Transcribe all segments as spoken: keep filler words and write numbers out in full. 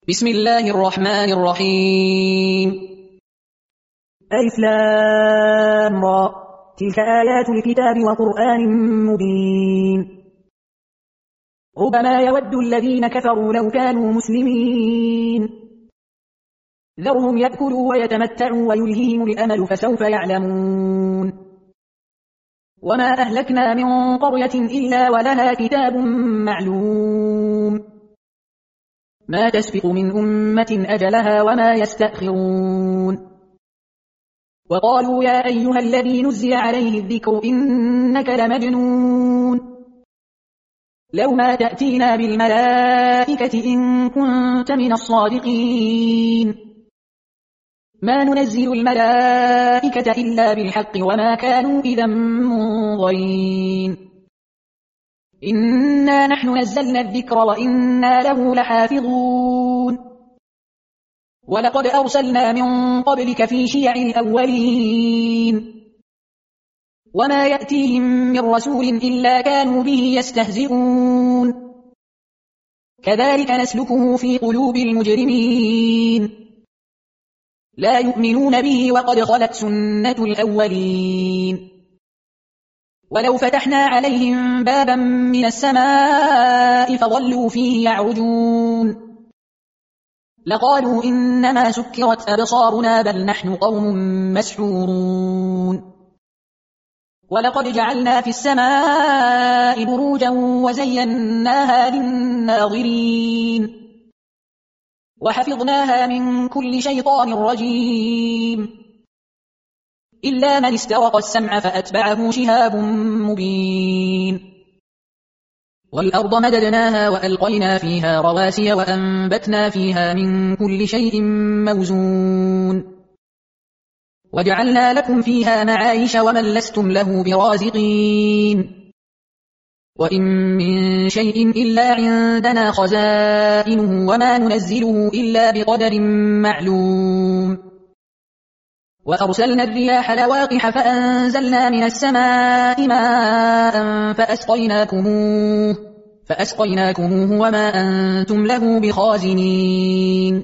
بسم الله الرحمن الرحيم. ألف لام را، تلك آيات الكتاب وقرآن مبين. ربما يود الذين كفروا لو كانوا مسلمين، ذرهم يأكلوا ويتمتعوا ويلههم الأمل فسوف يعلمون. وما أهلكنا من قرية إلا ولها كتاب معلوم، ما تسبق من أمة أجلها وما يستأخرون. وقالوا يا أيها الذي نزل عليه الذكر إنك لمجنون، لو ما تأتينا بالملائكة إن كنت من الصادقين، ما ننزل الملائكة إلا بالحق وما كانوا إذا منظرين. إنا نحن نزلنا الذكر وإنا له لحافظون. ولقد أرسلنا من قبلك في شيع الأولين، وما يأتيهم من رسول إلا كانوا به يستهزئون. كذلك نسلكه في قلوب المجرمين، لا يؤمنون به وقد خلت سنة الأولين. ولو فتحنا عليهم بابا من السماء فظلوا فيه يعرجون لقالوا إنما سكرت أبصارنا بل نحن قوم مسحورون. ولقد جعلنا في السماء بروجا وزيناها للناظرين وحفظناها من كل شيطان رجيم إلا من استرق السمع فأتبعه شهاب مبين. والأرض مددناها وألقينا فيها رواسي وأنبتنا فيها من كل شيء موزون وجعلنا لكم فيها معايش ومن لستم له برازقين. وإن من شيء إلا عندنا خزائنه وما ننزله إلا بقدر معلوم. وأرسلنا الرياح لواقح فأنزلنا من السماء ماء فأسقيناكموه, فأسقيناكموه وما أنتم له بخازنين.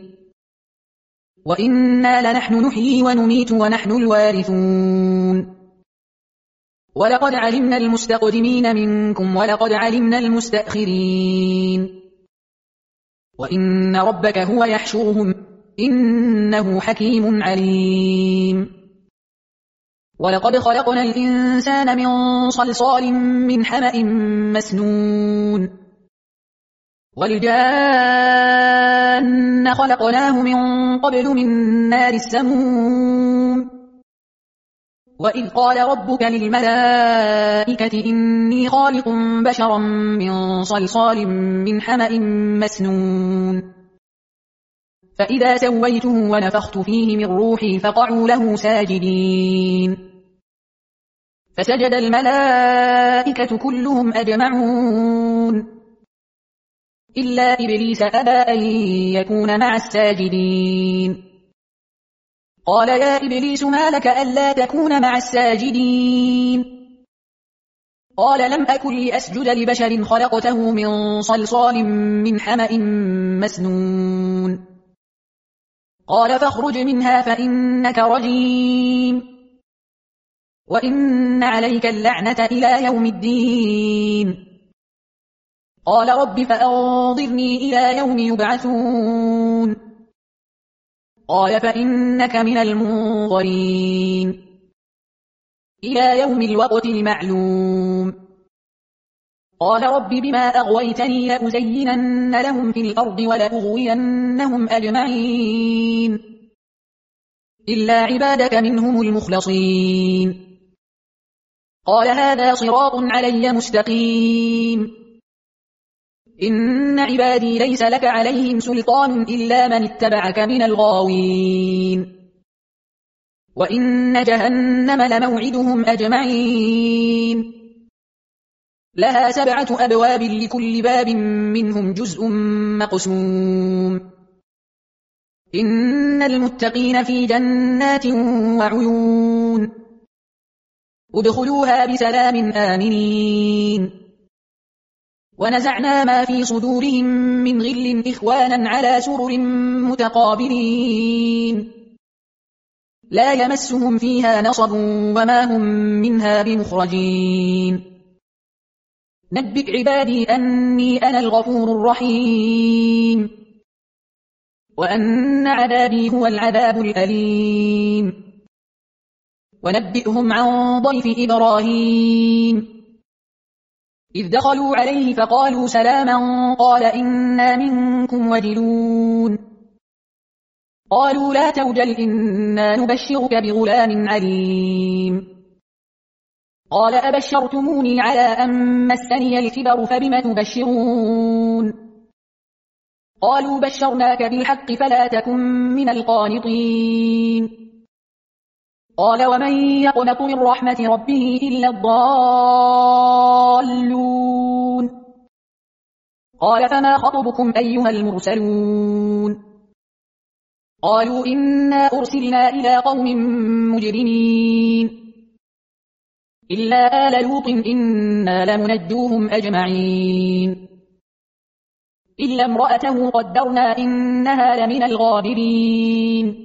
وإنا لنحن نحيي ونميت ونحن الوارثون. ولقد علمنا المستقدمين منكم ولقد علمنا المستأخرين. وإن ربك هو يحشرهم إنه حكيم عليم. ولقد خلقنا الإنسان من صلصال من حمأ مسنون والجان خلقناه من قبل من نار السموم. وإذ قال ربك للملائكة إني خالق بشرا من صلصال من حمأ مسنون فإذا سويته ونفخت فيه من روحي فقعوا له ساجدين. فسجد الملائكة كلهم أجمعون إلا إبليس أبى أن يكون مع الساجدين. قال يا إبليس ما لك ألا تكون مع الساجدين؟ قال لم أكن لأسجد لبشر خلقته من صلصال من حمأ مسنون. قال فاخرج منها فإنك رجيم وإن عليك اللعنة إلى يوم الدين. قال رب فأنظرني إلى يوم يبعثون. قال فإنك من المنظرين إلى يوم الوقت المعلوم. قال رب بما أغويتني لأزينن لهم في الأرض ولأغوينهم أجمعين إلا عبادك منهم المخلصين. قال هذا صراط علي مستقيم. إن عبادي ليس لك عليهم سلطان إلا من اتبعك من الغاوين. وإن جهنم لموعدهم أجمعين لها سبعة أبواب لكل باب منهم جزء مقسوم. إن المتقين في جنات وعيون ادخلوها بسلام آمنين. ونزعنا ما في صدورهم من غل إخوانا على سرر متقابلين لا يمسهم فيها نصب وما هم منها بمخرجين نبئ عبادي أني أنا الغفور الرحيم وأن عذابي هو العذاب الأليم ونبئهم عن ضيف إبراهيم إذ دخلوا عليه فقالوا سلاما قال إنا منكم وجلون قالوا لا توجل إنا نبشرك بغلام عليم قال أبشرتموني على أن مسني الكبر فبم تبشرون قالوا بشرناك بالحق فلا تكن من القانطين قال ومن يقنط من رحمة ربه إلا الضالون قال فما خطبكم أيها المرسلون قالوا إنا أرسلنا إلى قوم مجرمين إلا آل لوط إنا لمنجوهم أجمعين إلا امرأته قدرنا إنها لمن الغابرين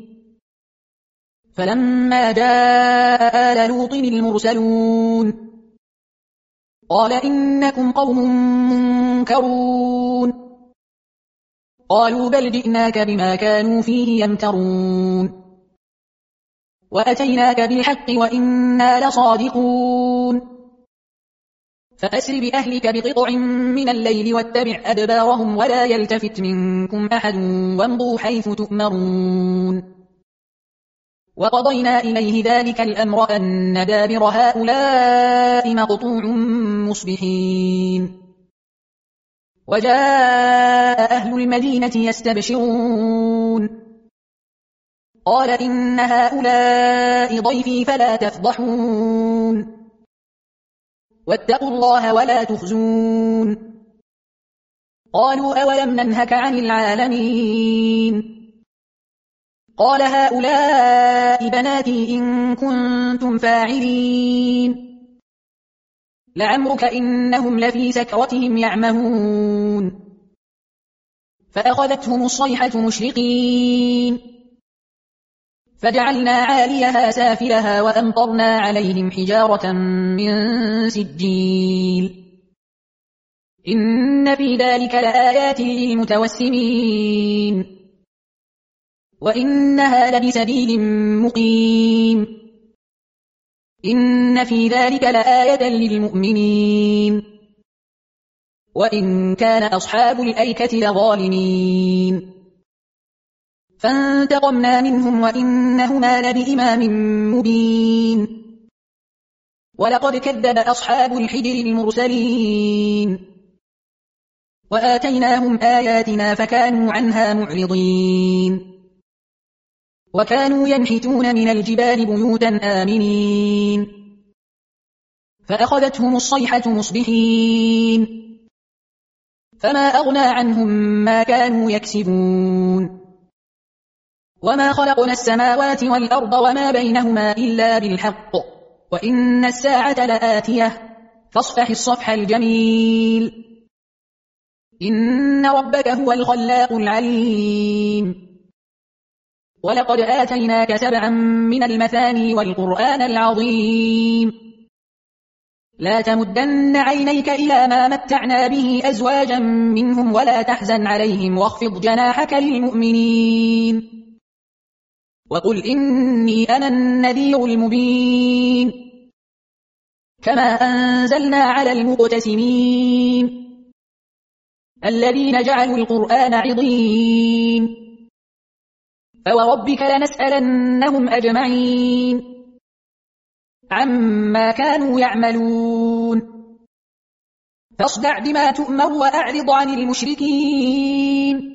فلما جاء آل لوط المرسلون قال إنكم قوم منكرون قالوا بل جئناك بما كانوا فيه يمترون وأتيناك بالحق وإنا لصادقون فأسر بأهلك بقطع من الليل واتبع أدبارهم ولا يلتفت منكم أحد وامضوا حيث تؤمرون وقضينا إليه ذلك الأمر أن دابر هؤلاء مقطوع مصبحين وجاء أهل المدينة يستبشرون قال إن هؤلاء ضيفي فلا تفضحون واتقوا الله ولا تخزون قالوا أولم ننهك عن العالمين قال هؤلاء بناتي إن كنتم فاعلين لعمرك إنهم لفي سكرتهم يعمهون فأخذتهم الصيحة مشرقين فجعلنا عاليها سافلها وأمطرنا عليهم حجارة من سجيل إن في ذلك لآيات للمتوسمين وإنها لبسبيل مقيم إن في ذلك لآية للمؤمنين وإن كان أصحاب الأيكة لظالمين فانتقمنا منهم وإنهما لبإمام مبين ولقد كذب أصحاب الحجر المرسلين وآتيناهم آياتنا فكانوا عنها معرضين وكانوا ينحتون من الجبال بيوتا آمنين فأخذتهم الصيحة مصبحين فما أغنى عنهم ما كانوا يكسبون وما خلقنا السماوات والأرض وما بينهما إلا بالحق وإن الساعة لآتية فاصفح الصفح الجميل إن ربك هو الخلاق العليم ولقد آتيناك سبعا من المثاني والقرآن العظيم لا تمدن عينيك إلى ما متعنا به أزواجا منهم ولا تحزن عليهم واخفض جناحك للمؤمنين وقل إني أنا النذير المبين كما أنزلنا على المقتسمين الذين جعلوا القرآن عضين فوربك لنسألنهم أجمعين عما كانوا يعملون فاصدع بما تؤمر وأعرض عن المشركين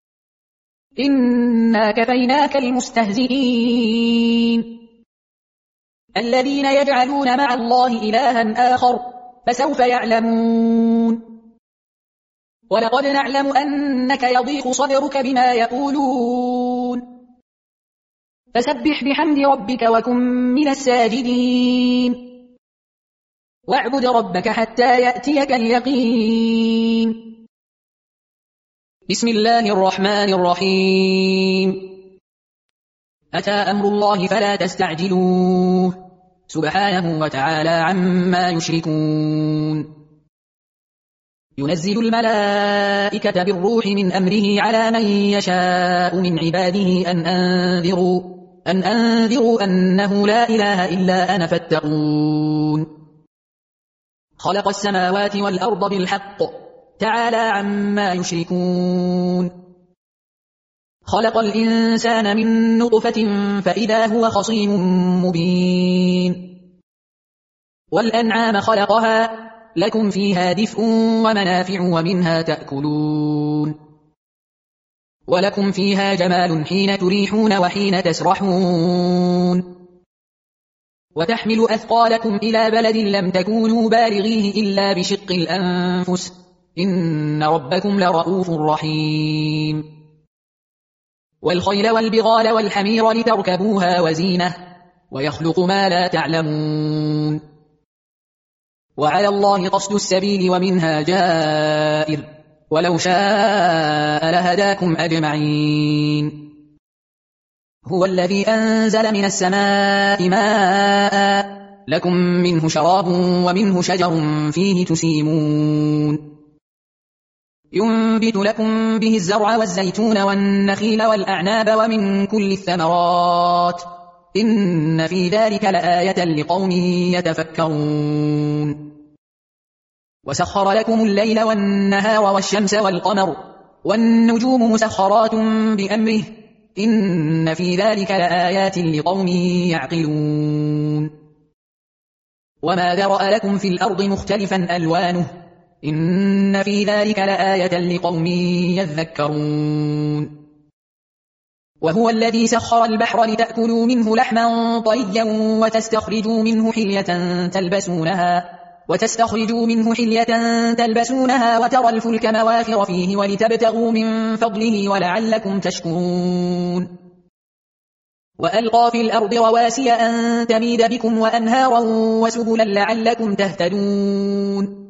إنا كفيناك المستهزئين الذين يجعلون مع الله إلها آخر فسوف يعلمون ولقد نعلم أنك يضيق صدرك بما يقولون فسبح بحمد ربك وكن من الساجدين واعبد ربك حتى يأتيك اليقين. بسم الله الرحمن الرحيم. أتى أمر الله فلا تستعجلوه سبحانه وتعالى عما يشركون. ينزل الملائكة بالروح من أمره على من يشاء من عباده أن أنذروا, أن أنذروا أنه لا إله إلا أنا فاتقون. خلق السماوات والأرض بالحق تعالى عما يشركون. خلق الإنسان من نطفة فإذا هو خصيم مبين. والأنعام خلقها لكم فيها دفء ومنافع ومنها تأكلون. ولكم فيها جمال حين تريحون وحين تسرحون. وتحمل أثقالكم إلى بلد لم تكونوا بالغيه إلا بشق الأنفس إن ربكم لرؤوف رحيم. والخيل والبغال والحمير لتركبوها وزينة ويخلق ما لا تعلمون. وعلى الله قصد السبيل ومنها جائر ولو شاء لهداكم أجمعين. هو الذي أنزل من السماء ماء لكم منه شراب ومنه شجر فيه تسيمون. ينبت لكم به الزرع والزيتون والنخيل والأعناب ومن كل الثمرات إن في ذلك لآية لقوم يتفكرون. وسخر لكم الليل والنهار والشمس والقمر والنجوم مسخرات بأمره إن في ذلك لآيات لقوم يعقلون. وما ذرأ لكم في الأرض مختلفا ألوانه إن في ذلك لآية لقوم يذكرون. وهو الذي سخر البحر لتأكلوا منه لحما طريا وتستخرجوا منه حلية تلبسونها وتستخرجوا منه حلية تلبسونها وترى الفلك مواخر فيه ولتبتغوا من فضله ولعلكم تشكرون. وألقى في الأرض رواسي أن تميد بكم وأنهارا وسبلا لعلكم تهتدون.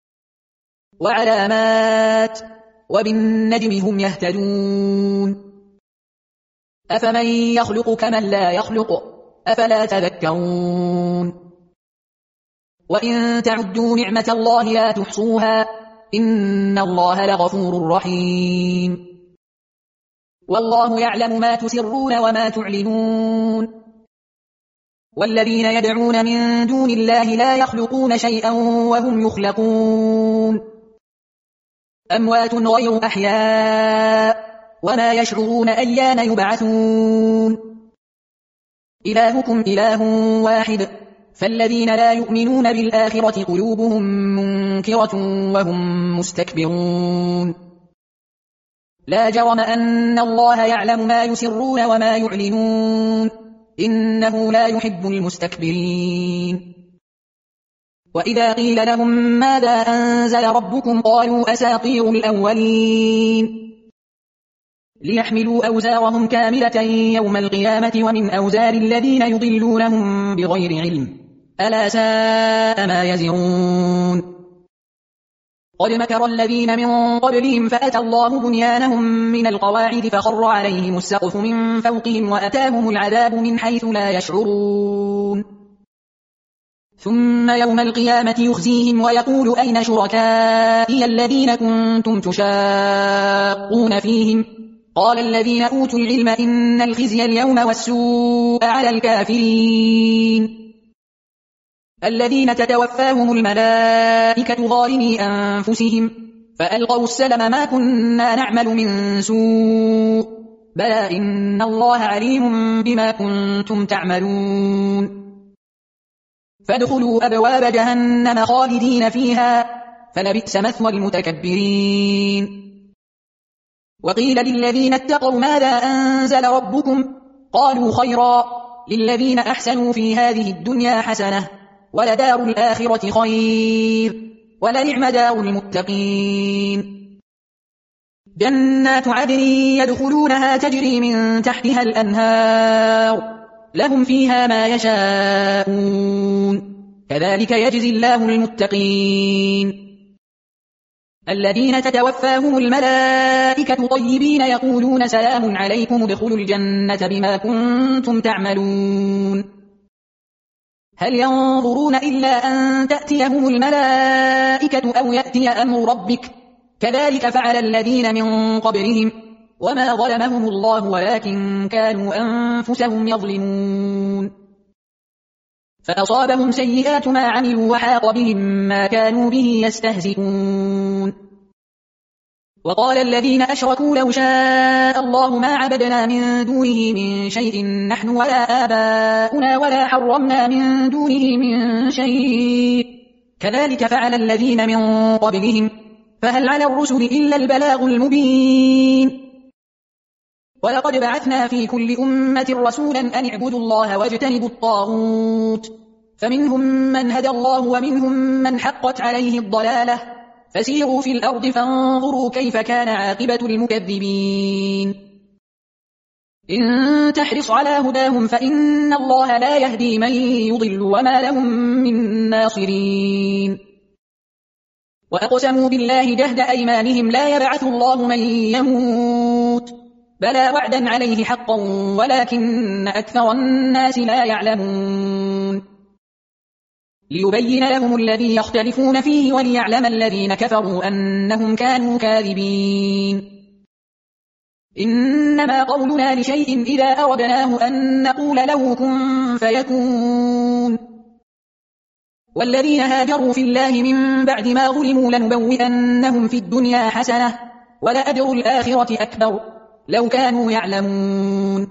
وعلامات وبالنجم هم يهتدون. أفمن يخلق كمن لا يخلق أفلا تذكرون. وإن تعدوا نعمة الله لا تحصوها إن الله لغفور رحيم. والله يعلم ما تسرون وما تعلنون. والذين يدعون من دون الله لا يخلقون شيئا وهم يخلقون. أموات غير أحياء وما يشعرون أيان يبعثون. إلهكم إله واحد فالذين لا يؤمنون بالآخرة قلوبهم منكرة وهم مستكبرون. لا جرم أن الله يعلم ما يسرون وما يعلنون إنه لا يحب المستكبرين. وإذا قيل لهم ماذا أنزل ربكم قالوا أساطير الأولين ليحملوا أوزارهم كاملة يوم القيامة ومن أوزار الذين يضلونهم بغير علم ألا ساء ما يزرون. قد مكر الذين من قبلهم فأتى الله بنيانهم من القواعد فخر عليهم السقف من فوقهم وأتاهم العذاب من حيث لا يشعرون. ثم يوم القيامة يخزيهم ويقول أين شركائي الذين كنتم تشاقون فيهم قال الذين أوتوا العلم إن الخزي اليوم والسوء على الكافرين الذين تتوفاهم الملائكة ظالمي أنفسهم فألقوا السلم ما كنا نعمل من سوء بلى إن الله عليم بما كنتم تعملون. فادخلوا أبواب جهنم خالدين فيها فلبئس مثوى المتكبرين. وقيل للذين اتقوا ماذا أنزل ربكم قالوا خيرا للذين أحسنوا في هذه الدنيا حسنة ولدار الآخرة خير ولنعم دار المتقين. جنات عدن يدخلونها تجري من تحتها الأنهار لهم فيها ما يشاءون كذلك يجزي الله المتقين الذين تتوفاهم الملائكة طيبين يقولون سلام عليكم ادخلوا الجنة بما كنتم تعملون هل ينظرون إلا أن تأتيهم الملائكة أو يأتي أمر ربك كذلك فعل الذين من قبلهم وما ظلمهم الله ولكن كانوا أنفسهم يظلمون فأصابهم سيئات ما عملوا وحاق بهم ما كانوا به يستهزئون وقال الذين أشركوا لو شاء الله ما عبدنا من دونه من شيء نحن ولا آباؤنا ولا حرمنا من دونه من شيء كذلك فعل الذين من قبلهم فهل على الرسل إلا البلاغ المبين ولقد بعثنا في كل أمة رسولا أن اعبدوا الله واجتنبوا الطاغوت فمنهم من هدى الله ومنهم من حقت عليه الضلالة فسيروا في الأرض فانظروا كيف كان عاقبة المكذبين إن تحرص على هداهم فإن الله لا يهدي من يضل وما لهم من ناصرين وأقسموا بالله جهد أيمانهم لا يبعث الله من يموت بلى وعدا عليه حقا ولكن أكثر الناس لا يعلمون ليبين لهم الذي يختلفون فيه وليعلم الذين كفروا أنهم كانوا كاذبين إنما قولنا لشيء إذا أردناه أن نقول له كن فيكون والذين هاجروا في الله من بعد ما ظلموا لنبوئنهم في الدنيا حسنة ولأجر الآخرة أكبر لو كانوا يعلمون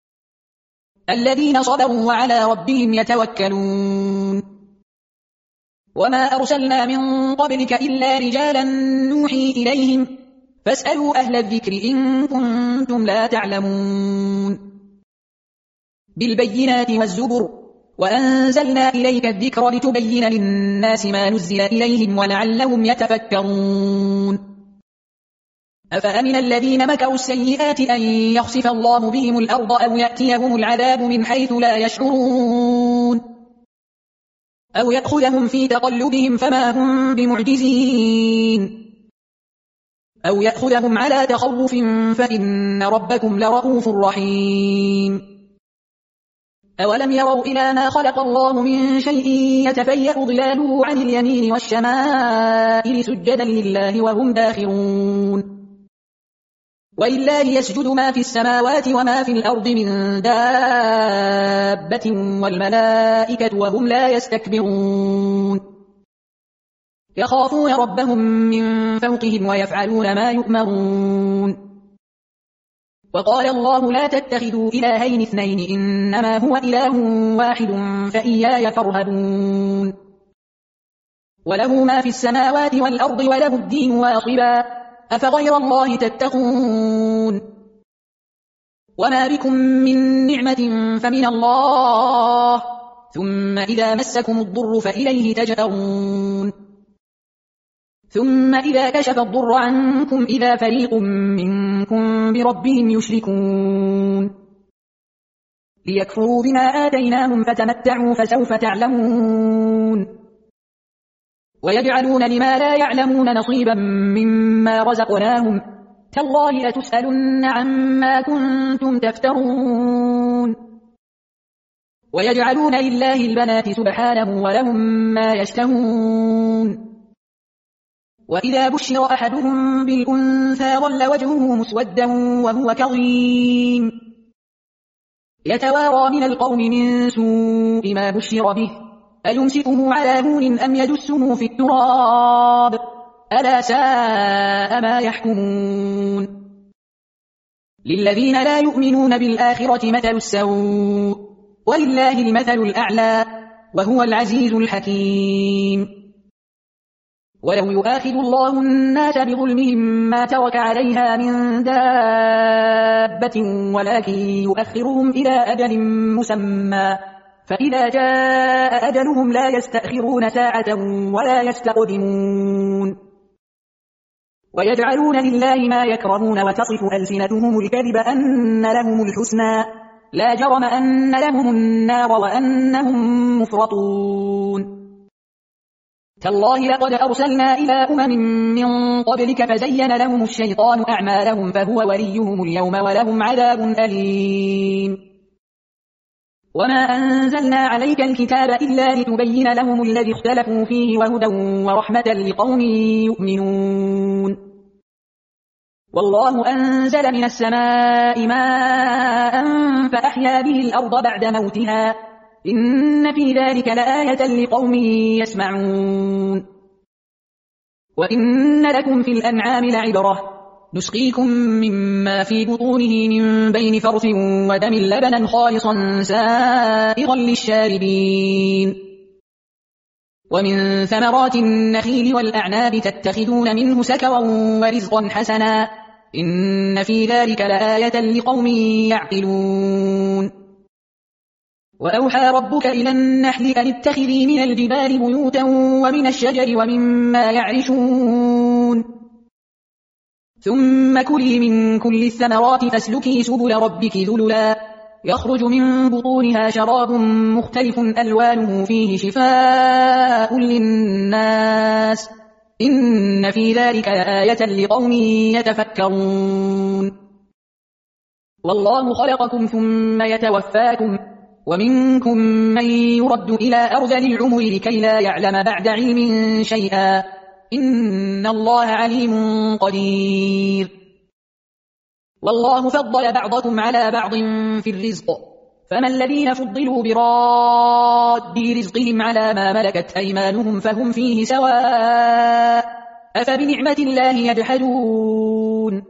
الذين صبروا وعلى ربهم يتوكلون وما أرسلنا من قبلك إلا رجالا نوحي إليهم فاسألوا أهل الذكر إن كنتم لا تعلمون بالبينات والزبر وأنزلنا إليك الذكر لتبين للناس ما نزل إليهم ولعلهم يتفكرون أفأمن الذين مكروا السيئات أن يخسف الله بهم الأرض أو يأتيهم العذاب من حيث لا يشعرون أو يأخذهم في تقلبهم فما هم بمعجزين أو يأخذهم على تخوف فإن ربكم لرؤوف رحيم أولم يروا إلى ما خلق الله من شيء يتفيأ ظلاله عن اليمين والشمائل سجدا لله وهم داخرون ولله يسجد ما في السماوات وما في الأرض من دابة والملائكة وهم لا يستكبرون يخافون ربهم من فوقهم ويفعلون ما يؤمرون وقال الله لا تتخذوا إلهين اثنين إنما هو إله واحد فإياي فارهبون وله ما في السماوات والأرض وله الدين واصبا أفغير الله تتقون وما بكم من نعمة فمن الله ثم إذا مسكم الضر فإليه تجأرون ثم إذا كشف الضر عنكم إذا فريق منكم بربهم يشركون ليكفروا بما آتيناهم فتمتعوا فسوف تعلمون ويجعلون لما لا يعلمون نصيبا مما رزقناهم تالله لتسألن عما كنتم تفترون ويجعلون لله البنات سبحانه ولهم ما يشتهون وإذا بشر أحدهم بالأنثى ظل وجهه مسودا وهو كظيم يتوارى من القوم من سوء ما بشر به أيمسكه على هون أم يدسه في التراب ألا ساء ما يحكمون للذين لا يؤمنون بالآخرة مثل السوء ولله المثل الأعلى وهو العزيز الحكيم ولو يؤاخذ الله الناس بظلمهم ما ترك عليها من دابة ولكن يؤخرهم إلى أجل مسمى فإذا جاء أجلهم لا يستأخرون ساعة ولا يستقدمون ويجعلون لله ما يكرهون وتصف ألسنتهم الكذب أن لهم الحسنى لا جرم أن لهم النار وأنهم مفرطون تالله لقد أرسلنا إلى أمم من قبلك فزين لهم الشيطان أعمالهم فهو وليهم اليوم ولهم عذاب أليم. وما أنزلنا عليك الكتاب إلا لتبين لهم الذي اختلفوا فيه وهدى ورحمة لقوم يؤمنون. والله أنزل من السماء ماء فأحيا به الأرض بعد موتها إن في ذلك لآية لقوم يسمعون. وإن لكم في الأنعام لعبرة نسقيكم مما في بطونه من بين فرث ودم لبنا خالصا سائغا للشاربين. ومن ثمرات النخيل والأعناب تتخذون منه سكرا ورزقا حسنا إن في ذلك لآية لقوم يعقلون. وأوحى ربك إلى النحل أن اتخذي من الجبال بيوتا ومن الشجر ومما يعرشون ثم كلي من كل الثمرات فاسلكي سبل ربك ذللا يخرج من بطونها شراب مختلف ألوانه فيه شفاء للناس إن في ذلك لآية لقوم يتفكرون. والله خلقكم ثم يتوفاكم ومنكم من يرد إلى أرذل العمر لكي لا يعلم بعد علم شيئا إن الله عليم قدير. والله فضل بعضكم على بعض في الرزق فما الذين فضلوا براد رزقهم على ما ملكت أيمانهم فهم فيه سواء أفبنعمة الله يجحدون.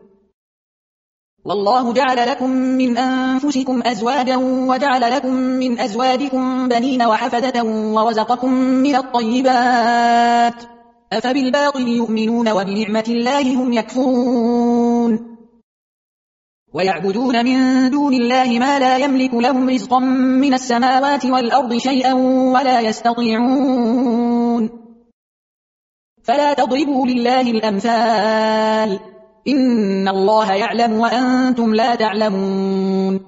والله جعل لكم من أنفسكم أزواجا وجعل لكم من أزواجكم بنين وحفدة ورزقكم من الطيبات أفبالباطل يؤمنون وبنعمة الله هم يكفرون. ويعبدون من دون الله ما لا يملك لهم رزقا من السماوات والأرض شيئا ولا يستطيعون. فلا تضربوا لله الأمثال إن الله يعلم وأنتم لا تعلمون.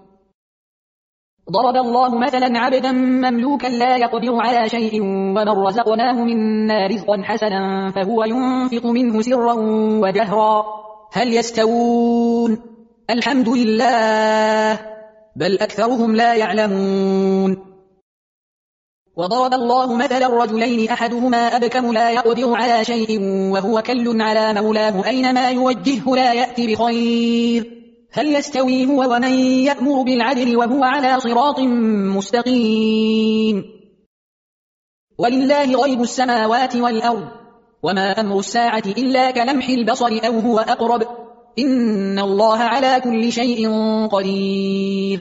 ضرب الله مثلا عبدا مملوكا لا يقدر على شيء ومن رزقناه منا رزقا حسنا فهو ينفق منه سرا وجهرا هل يستوون الحمد لله بل أكثرهم لا يعلمون. وضرب الله مثلا رجلين أحدهما أبكم لا يقدر على شيء وهو كل على مولاه أينما يوجهه لا يأتي بخير هل يستوي هو ومن يأمر بالعدل وهو على صراط مستقيم. ولله غيب السماوات والأرض وما أمر الساعة إلا كلمح البصر أو هو أقرب إن الله على كل شيء قدير.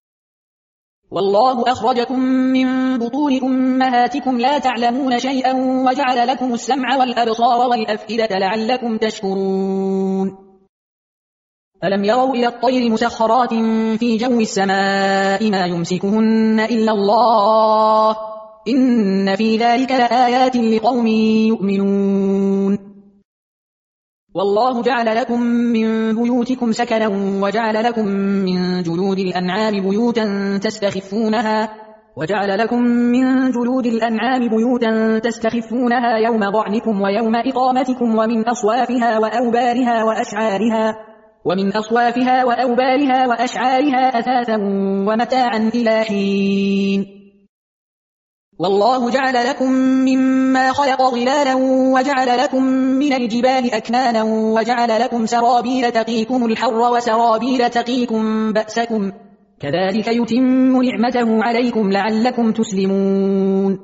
والله أخرجكم من بطون أمهاتكم لا تعلمون شيئا وجعل لكم السمع والأبصار والأفئدة لعلكم تشكرون. ألم يروا إلى الطير مسخرات في جو السماء ما يمسكهن إلا الله إن في ذلك لآيات لقوم يؤمنون. والله جعل لكم من بيوتكم سكنا وجعل لكم من جلود الأنعام بيوتا تستخفونها وجعل لكم من جلود الأنعام بيوتا تستخفونها يوم ضعنكم ويوم إقامتكم ومن أصوافها وأوبارها وأشعارها ومن أصوافها وأوبارها وأشعارها أثاثا ومتاعا إلى حين. والله جعل لكم مما خلق ظلالا وجعل لكم من الجبال أكنانا وجعل لكم سرابيل تقيكم الحر وسرابيل تقيكم بأسكم كذلك يتم نعمته عليكم لعلكم تسلمون.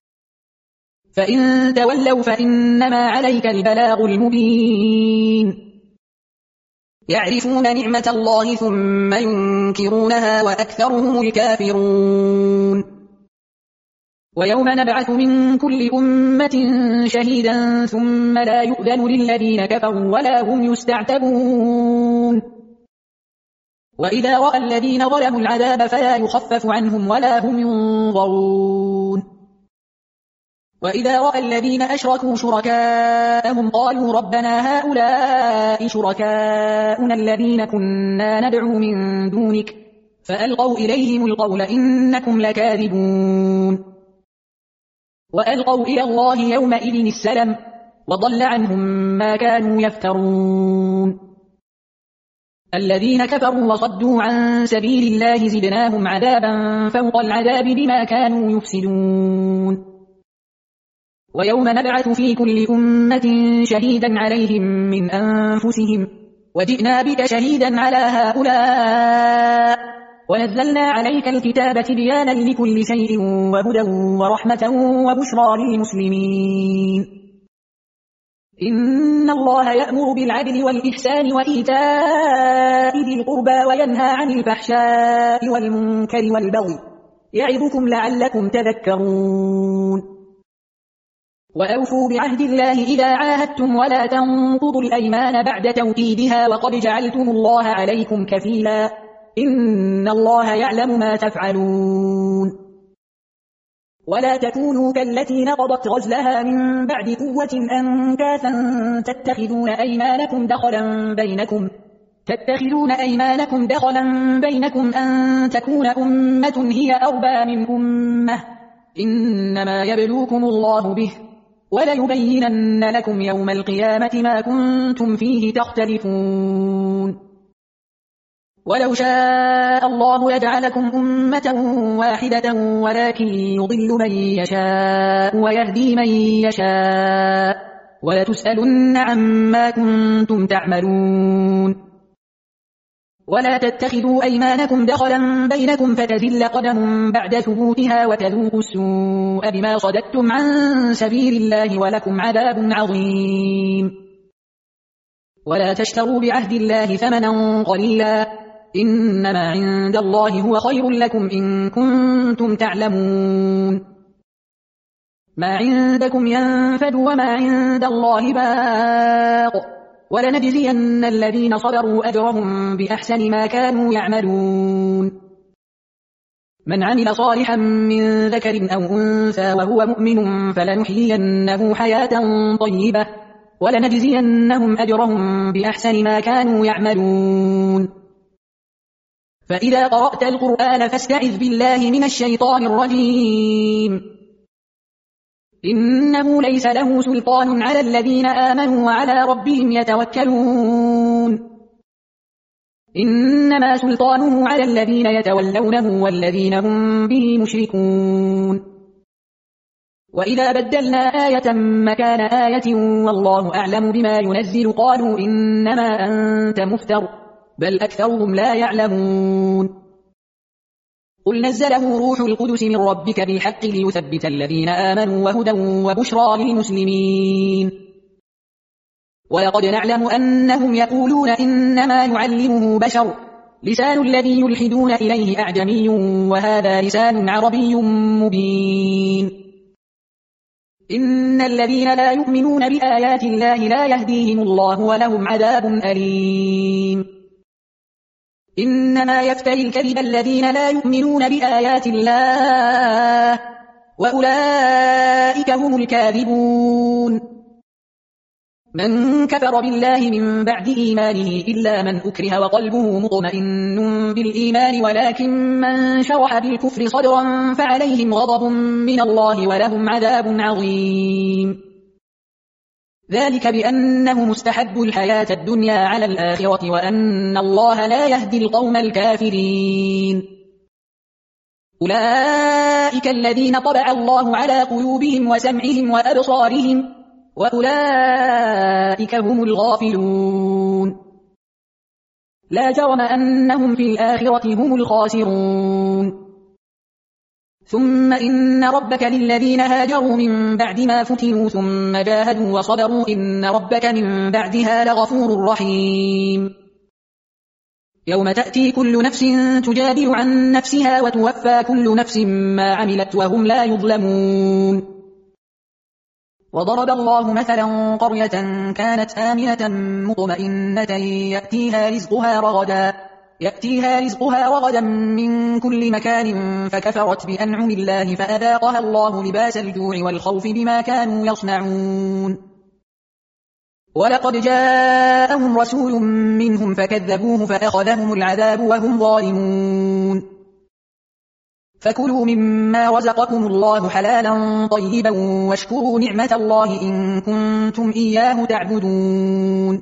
فإن تولوا فإنما عليك البلاغ المبين. يعرفون نعمة الله ثم ينكرونها وأكثرهم الكافرون. ويوم نبعث من كل أمة شهيدا ثم لا يؤذن للذين كفروا ولا هم يستعتبون. وإذا رأى الذين ظلموا العذاب فلا يخفف عنهم ولا هم ينظرون. وإذا رأى الذين أشركوا شركاءهم قالوا ربنا هؤلاء شركاؤنا الذين كنا ندعو من دونك فألقوا إليهم القول إنكم لكاذبون. وألقوا إلى الله يومئذ السلم وضل عنهم ما كانوا يفترون الذين كفروا وصدوا عن سبيل الله زدناهم عذابا فوق العذاب بما كانوا يفسدون ويوم نبعث في كل أمة شهيدا عليهم من أنفسهم وجئنا بك شهيدا على هؤلاء ونزلنا عليك الكتاب تبيانا لكل شيء وهدى ورحمة وبشرى للمسلمين إن الله يأمر بالعدل والإحسان وإيتاء ذي القربى وينهى عن الفحشاء والمنكر والبغي يعظكم لعلكم تذكرون وأوفوا بعهد الله إذا عاهدتم ولا تنقضوا الأيمان بعد توكيدها وقد جعلتم الله عليكم كفيلا إن الله يعلم ما تفعلون ولا تكونوا كالتي نقضت غزلها من بعد قوة أنكاثا تتخذون أيمانكم دخلا بينكم تتخذون أيمانكم دخلا بينكم أن تكون أمة هي أربى من أمة إنما يبلوكم الله به وليبينن لكم يوم القيامة ما كنتم فيه تختلفون ولو شاء الله لجعلكم أمة واحدة ولكن يضل من يشاء ويهدي من يشاء ولتسألن عما كنتم تعملون ولا تتخذوا أيمانكم دخلا بينكم فتزل قدم بعد ثبوتها وتذوقوا السوء بما صددتم عن سبيل الله ولكم عذاب عظيم ولا تشتروا بعهد الله ثمنا قليلا إنما عند الله هو خير لكم إن كنتم تعلمون ما عندكم ينفد وما عند الله باق ولنجزين الذين صبروا أجرهم بأحسن ما كانوا يعملون من عمل صالحا من ذكر أو أنثى وهو مؤمن فلنحيينه حياة طيبة ولنجزينهم أجرهم بأحسن ما كانوا يعملون فإذا قرأت القرآن فاستعذ بالله من الشيطان الرجيم إنه ليس له سلطان على الذين آمنوا وعلى ربهم يتوكلون إنما سلطانه على الذين يتولونه والذين هم به مشركون وإذا بدلنا آية مكان آية والله أعلم بما ينزل قالوا إنما أنت مفتر بل أكثرهم لا يعلمون قل نزله روح القدس من ربك بالحق ليثبت الذين آمنوا وهدى وبشرى للمسلمين ولقد نعلم أنهم يقولون إنما يعلمه بشر لسان الذي يلحدون إليه أعجمي وهذا لسان عربي مبين إن الذين لا يؤمنون بآيات الله لا يهديهم الله ولهم عذاب أليم إنما يفتري الكذب الذين لا يؤمنون بآيات الله وأولئك هم الكاذبون من كفر بالله من بعد إيمانه إلا من أكره وقلبه مطمئن بالإيمان ولكن من شرح بالكفر صدرا فعليهم غضب من الله ولهم عذاب عظيم ذلك بأنه مستحب الحياة الدنيا على الآخرة وأن الله لا يهدي القوم الكافرين أولئك الذين طبع الله على قلوبهم وسمعهم وأبصارهم وأولئك هم الغافلون لا جرم أنهم في الآخرة هم الخاسرون ثم إن ربك للذين هاجروا من بعد ما فتنوا ثم جاهدوا وصبروا إن ربك من بعدها لغفور رحيم يوم تأتي كل نفس تجادل عن نفسها وتوفى كل نفس ما عملت وهم لا يظلمون وضرب الله مثلا قرية كانت آمنة مطمئنة يأتيها رزقها رغدا يأتيها رزقها رغدا من كل مكان فكفرت بأنعم الله فأذاقها الله لباس الجوع والخوف بما كانوا يصنعون ولقد جاءهم رسول منهم فكذبوه فأخذهم العذاب وهم ظالمون فكلوا مما رزقكم الله حلالا طيبا واشكروا نعمة الله إن كنتم إياه تعبدون.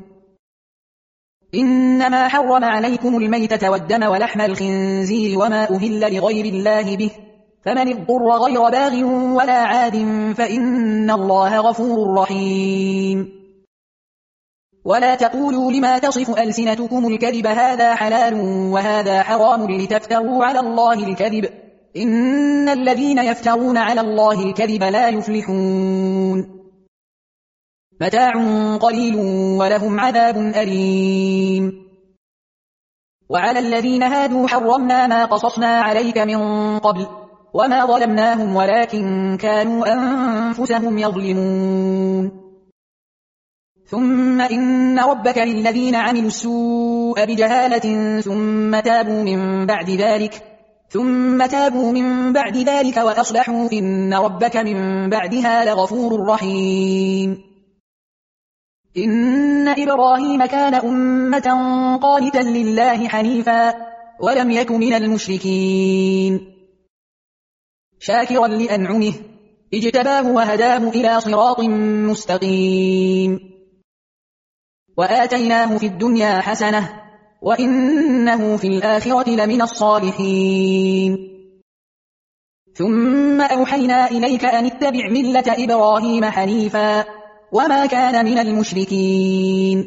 إنما حرم عليكم الميتة والدم ولحم الخنزير وما أهل لغير الله به، فمن اضطر غير باغ ولا عاد فإن الله غفور رحيم. ولا تقولوا لما تصف ألسنتكم الكذب هذا حلال وهذا حرام لتفتروا على الله الكذب، إن الذين يفترون على الله الكذب لا يفلحون. متاع قليل ولهم عذاب أليم. وعلى الذين هادوا حرمنا ما قصصنا عليك من قبل وما ظلمناهم ولكن كانوا أنفسهم يظلمون. ثم إن ربك للذين عملوا السوء بجهالة ثم تابوا من بعد ذلك ثم تابوا من بعد ذلك وأصلحوا إن ربك من بعدها لغفور رحيم. إن إبراهيم كان أمة قانتا لله حنيفا ولم يك من المشركين، شاكرا لأنعمه اجتباه وهداه إلى صراط مستقيم. وآتيناه في الدنيا حسنة وإنه في الآخرة لمن الصالحين. ثم أوحينا إليك أن اتبع ملة إبراهيم حنيفا وما كان من المشركين.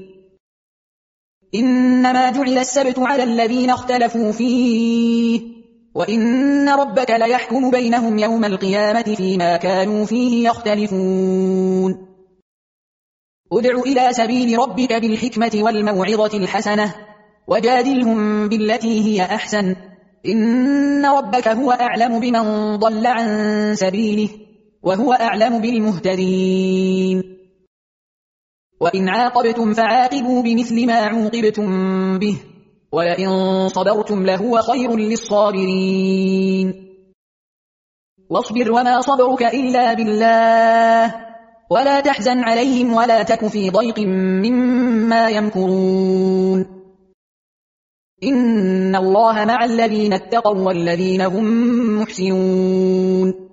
إنما جعل السبت على الذين اختلفوا فيه وإن ربك ليحكم بينهم يوم القيامة فيما كانوا فيه يختلفون. ادع إلى سبيل ربك بالحكمة والموعظة الحسنة وجادلهم بالتي هي أحسن، إن ربك هو أعلم بمن ضل عن سبيله وهو أعلم بالمهتدين. وإن عاقبتم فعاقبوا بمثل ما عوقبتم به ولئن صبرتم لهو خير للصابرين. واصبر وما صبرك إلا بالله ولا تحزن عليهم ولا تك في ضيق مما يمكرون. إن الله مع الذين اتقوا والذين هم محسنون.